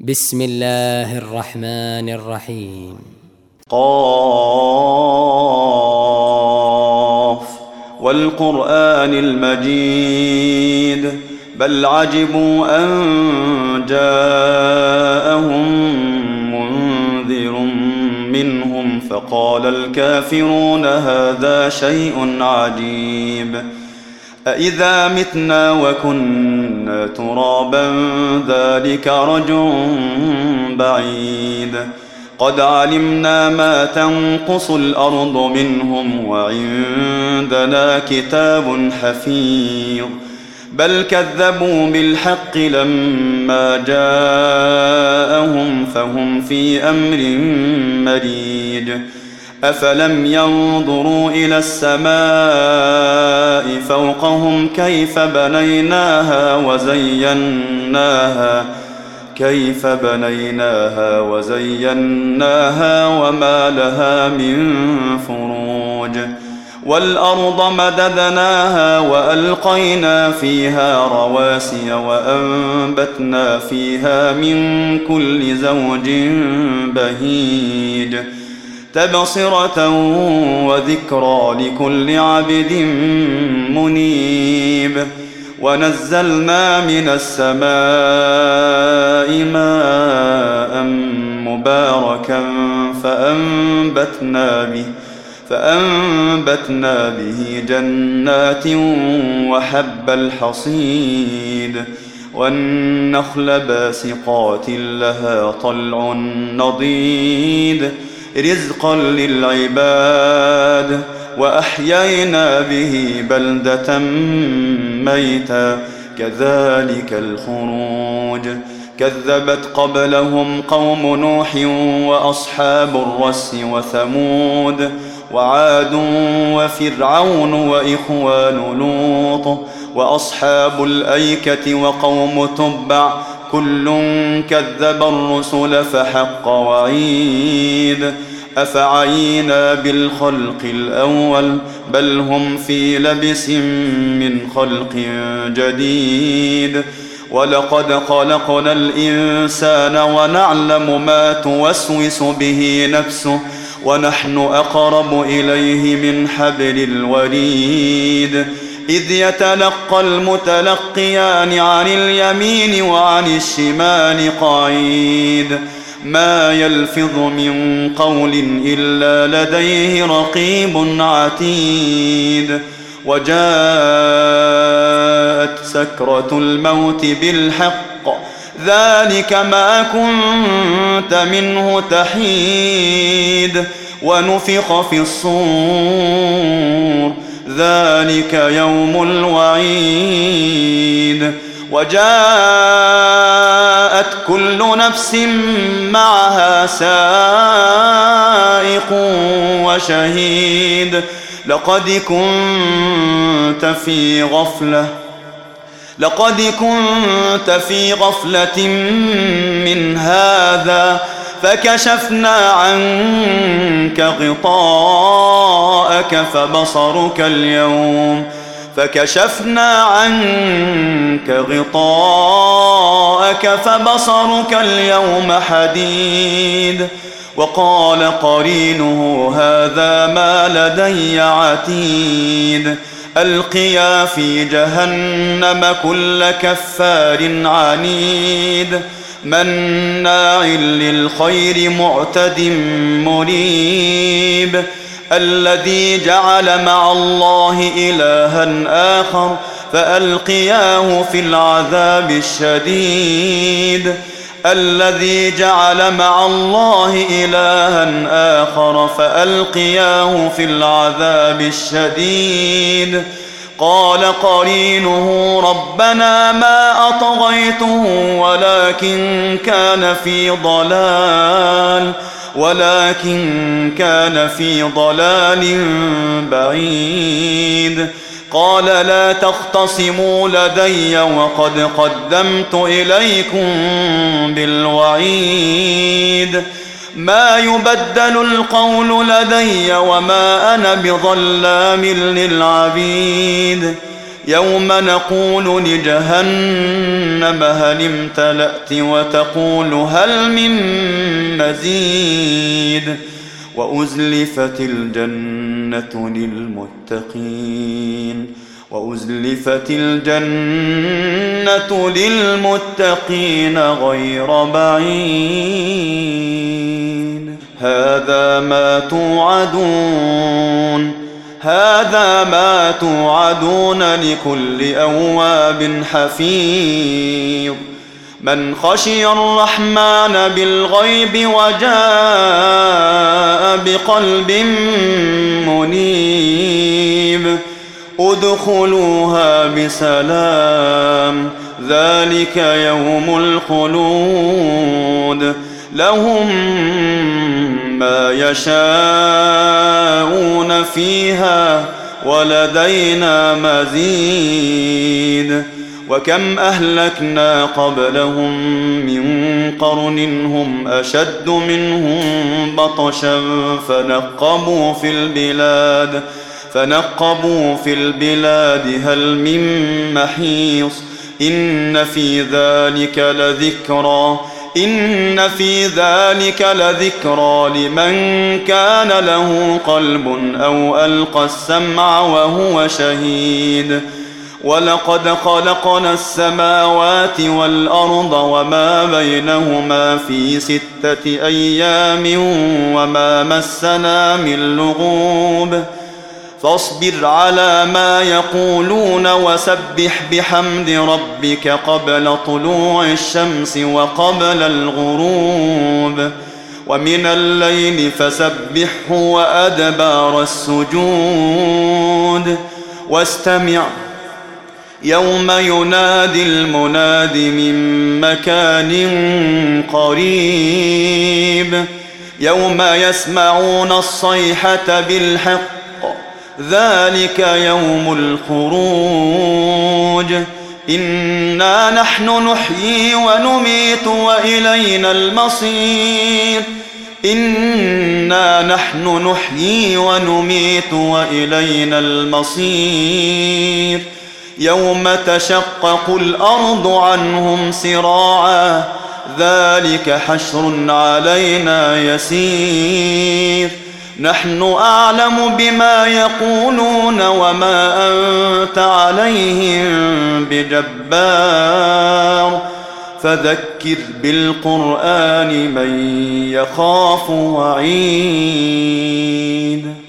بسم الله الرحمن الرحيم. قاف والقرآن المجيد بل عجبوا أن جاءهم منذر منهم فقال الكافرون هذا شيء عجيب أإذا متنا وكنا ترابا ذلك رجع بعيد قد علمنا ما تنقص الأرض منهم وعندنا كتاب حفيظ بل كذبوا بالحق لما جاءهم فهم في أمر مريج أفلم ينظروا إلى السماء فوقهم كيف بنيناها وزيناها وما لها من فروج والأرض مددناها وألقينا فيها رواسي وأنبتنا فيها من كل زوج بهيج تبصرة وذكرى لكل عبد منيب ونزلنا من السماء ماء مباركا فأنبتنا به جنات وحب الحصيد والنخل باسقات لها طلع نضيد رزقا للعباد وأحيينا به بلدة ميتا كذلك الخروج كذبت قبلهم قوم نوح وأصحاب الرس وثمود وعاد وفرعون وإخوان لوط وأصحاب الأيكة وقوم تبع كل كذب الرسل فحق وعيد أفعينا بالخلق الأول بل هم في لبس من خلق جديد ولقد خلقنا الإنسان ونعلم ما توسوس به نفسه ونحن أقرب إليه من حبل الوريد إذ يتلقى المتلقيان عن اليمين وعن الشمال قعيد ما يلفظ من قول إلا لديه رقيب عتيد وجاءت سكرة الموت بالحق ذلك ما كنت منه تحيد ونفخ في الصور ذلك يوم الوعيد وجاءت كل نفس معها سائق وشهيد لقد كنت في غفلة من هذا فكشفنا عنك غطاءك فبصرك اليوم حديد وقال قرينه هذا ما لدي عتيد ألقيا في جهنم كل كفار عنيد مناع للخير معتد مريب الذي جعل مع الله إلها آخر فألقياه في العذاب الشديد قال قرينه ربنا ما أطغيته ولكن كان في ضلال بعيد قال لا تختصموا لدي وقد قدمت إليكم بالوعيد ما يبدل القول لدي وما أنا بظلام للعبيد يوم نقول لجهنم هل امتلأت وتقول هل من مزيد وأزلفت الجنة للمتقين غير بعيد هذا ما توعدون لكل أواب حفيظ من خشي الرحمن بالغيب وجاء بقلب منيب ادخلوها بسلام ذلك يوم الخلود لهم ما يشاءون فيها ولدينا مزيد وكم أهلكنا قبلهم من قرن هم أشد منهم بطشا فنقبوا في البلاد هل من محيص إن في ذلك لذكرى لمن كان له قلب أو ألقى السمع وهو شهيد ولقد خلقنا السماوات والأرض وما بينهما في 6 أيام وما مسنا من لغوب فاصبر على ما يقولون وسبح بحمد ربك قبل طلوع الشمس وقبل الغروب ومن الليل فسبحه وأدبار السجود واستمع يوم ينادي المناد من مكان قريب يوم يسمعون الصيحة بالحق ذلك يوم الخروج إنا نحن نحيي ونميت وإلينا المصير يوم تشقق الأرض عنهم سراعا ذلك حشر علينا يسير نحن أعلم بما يقولون وما أنت عليهم بجبار فذكر بالقرآن من يخاف وعيد